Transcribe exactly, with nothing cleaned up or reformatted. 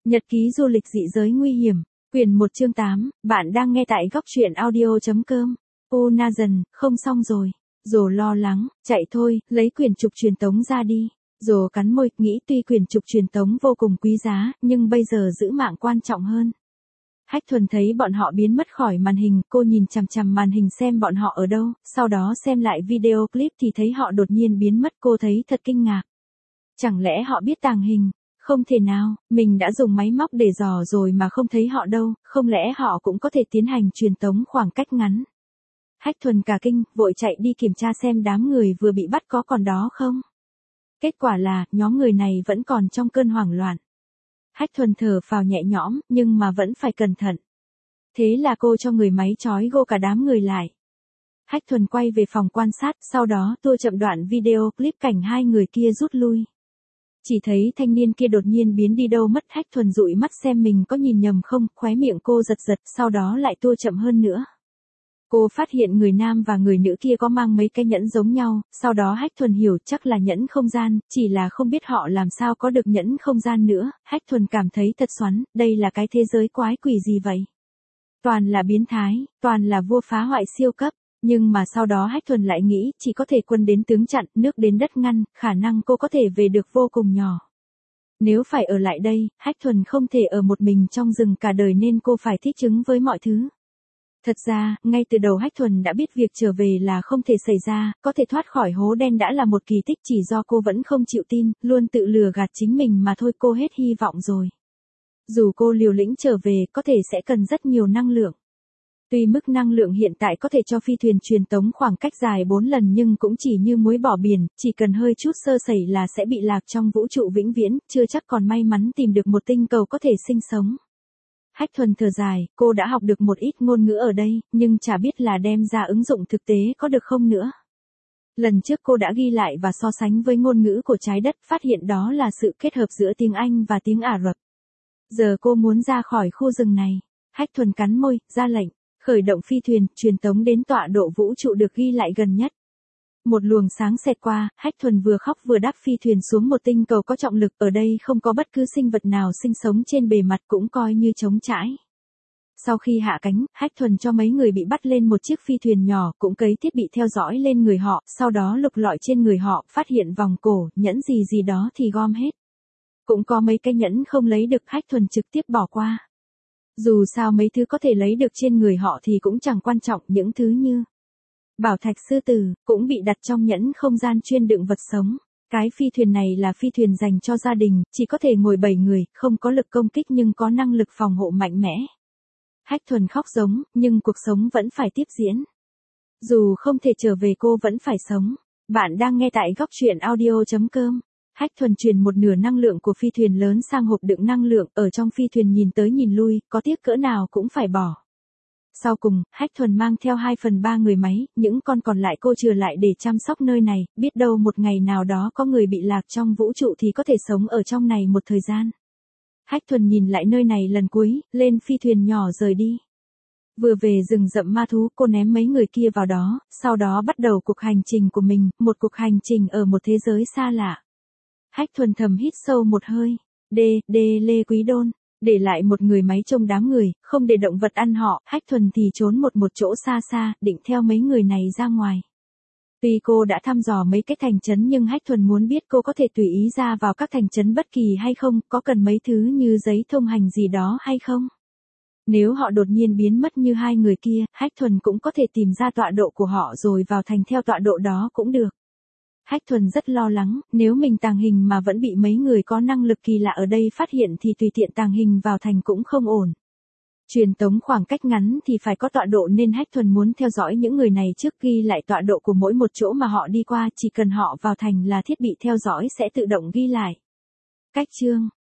Nhật ký du lịch dị giới nguy hiểm, quyển một chương tám, bạn đang nghe tại góc truyện audio.com. Ô na dần, không xong rồi. Rồ lo lắng, chạy thôi, lấy quyển trục truyền tống ra đi. Rồ cắn môi, nghĩ tuy quyển trục truyền tống vô cùng quý giá, nhưng bây giờ giữ mạng quan trọng hơn. Hách Thuần thấy bọn họ biến mất khỏi màn hình, cô nhìn chằm chằm màn hình xem bọn họ ở đâu, sau đó xem lại video clip thì thấy họ đột nhiên biến mất, cô thấy thật kinh ngạc. Chẳng lẽ họ biết tàng hình? Không thể nào, mình đã dùng máy móc để dò rồi mà không thấy họ đâu, không lẽ họ cũng có thể tiến hành truyền tống khoảng cách ngắn? Hách Thuần cả kinh, vội chạy đi kiểm tra xem đám người vừa bị bắt có còn đó không. Kết quả là, nhóm người này vẫn còn trong cơn hoảng loạn. Hách Thuần thở phào nhẹ nhõm, nhưng mà vẫn phải cẩn thận. Thế là cô cho người máy trói gô cả đám người lại. Hách Thuần quay về phòng quan sát, sau đó tua chậm đoạn video clip cảnh hai người kia rút lui. Chỉ thấy thanh niên kia đột nhiên biến đi đâu mất. Hách Thuần dụi mắt xem mình có nhìn nhầm không, khóe miệng cô giật giật, sau đó lại tua chậm hơn nữa. Cô phát hiện người nam và người nữ kia có mang mấy cái nhẫn giống nhau, sau đó Hách Thuần hiểu chắc là nhẫn không gian, chỉ là không biết họ làm sao có được nhẫn không gian nữa. Hách Thuần cảm thấy thật xoắn, đây là cái thế giới quái quỷ gì vậy? Toàn là biến thái, toàn là vua phá hoại siêu cấp. Nhưng mà sau đó Hách Thuần lại nghĩ, chỉ có thể quân đến tướng chặn, nước đến đất ngăn, khả năng cô có thể về được vô cùng nhỏ. Nếu phải ở lại đây, Hách Thuần không thể ở một mình trong rừng cả đời nên cô phải thích ứng với mọi thứ. Thật ra, ngay từ đầu Hách Thuần đã biết việc trở về là không thể xảy ra, có thể thoát khỏi hố đen đã là một kỳ tích, chỉ do cô vẫn không chịu tin, luôn tự lừa gạt chính mình mà thôi. Cô hết hy vọng rồi. Dù cô liều lĩnh trở về, có thể sẽ cần rất nhiều năng lượng. Tuy mức năng lượng hiện tại có thể cho phi thuyền truyền tống khoảng cách dài bốn lần nhưng cũng chỉ như muối bỏ biển, chỉ cần hơi chút sơ sẩy là sẽ bị lạc trong vũ trụ vĩnh viễn, chưa chắc còn may mắn tìm được một tinh cầu có thể sinh sống. Hách Thuần thở dài, cô đã học được một ít ngôn ngữ ở đây, nhưng chả biết là đem ra ứng dụng thực tế có được không nữa. Lần trước cô đã ghi lại và so sánh với ngôn ngữ của trái đất, phát hiện đó là sự kết hợp giữa tiếng Anh và tiếng Ả Rập. Giờ cô muốn ra khỏi khu rừng này. Hách Thuần cắn môi, ra lệnh. Khởi động phi thuyền, truyền tống đến tọa độ vũ trụ được ghi lại gần nhất. Một luồng sáng xẹt qua, Hách Thuần vừa khóc vừa đáp phi thuyền xuống một tinh cầu có trọng lực, ở đây không có bất cứ sinh vật nào sinh sống trên bề mặt, cũng coi như trống trải. Sau khi hạ cánh, Hách Thuần cho mấy người bị bắt lên một chiếc phi thuyền nhỏ, cũng cấy thiết bị theo dõi lên người họ, sau đó lục lọi trên người họ, phát hiện vòng cổ, nhẫn gì gì đó thì gom hết. Cũng có mấy cái nhẫn không lấy được, Hách Thuần trực tiếp bỏ qua. Dù sao mấy thứ có thể lấy được trên người họ thì cũng chẳng quan trọng, những thứ như bảo thạch sư tử, cũng bị đặt trong nhẫn không gian chuyên đựng vật sống. Cái phi thuyền này là phi thuyền dành cho gia đình, chỉ có thể ngồi bảy người, không có lực công kích nhưng có năng lực phòng hộ mạnh mẽ. Hách Thuần khóc giống, nhưng cuộc sống vẫn phải tiếp diễn. Dù không thể trở về cô vẫn phải sống. Bạn đang nghe tại góc truyện audio.com. Hách Thuần truyền một nửa năng lượng của phi thuyền lớn sang hộp đựng năng lượng, ở trong phi thuyền nhìn tới nhìn lui, có tiếc cỡ nào cũng phải bỏ. Sau cùng, Hách Thuần mang theo hai phần ba người máy, những con còn lại cô chừa lại để chăm sóc nơi này, biết đâu một ngày nào đó có người bị lạc trong vũ trụ thì có thể sống ở trong này một thời gian. Hách Thuần nhìn lại nơi này lần cuối, lên phi thuyền nhỏ rời đi. Vừa về rừng rậm ma thú, cô ném mấy người kia vào đó, sau đó bắt đầu cuộc hành trình của mình, một cuộc hành trình ở một thế giới xa lạ. Hách Thuần thầm hít sâu một hơi. Đê, đê Lê Quý Đôn. Để lại một người máy trông đám người, không để động vật ăn họ, Hách Thuần thì trốn một một chỗ xa xa, định theo mấy người này ra ngoài. Tuy cô đã thăm dò mấy cái thành trấn nhưng Hách Thuần muốn biết cô có thể tùy ý ra vào các thành trấn bất kỳ hay không, có cần mấy thứ như giấy thông hành gì đó hay không. Nếu họ đột nhiên biến mất như hai người kia, Hách Thuần cũng có thể tìm ra tọa độ của họ rồi vào thành theo tọa độ đó cũng được. Hách Thuần rất lo lắng, nếu mình tàng hình mà vẫn bị mấy người có năng lực kỳ lạ ở đây phát hiện thì tùy tiện tàng hình vào thành cũng không ổn. Truyền tống khoảng cách ngắn thì phải có tọa độ nên Hách Thuần muốn theo dõi những người này trước, ghi lại tọa độ của mỗi một chỗ mà họ đi qua, chỉ cần họ vào thành là thiết bị theo dõi sẽ tự động ghi lại. Cách chương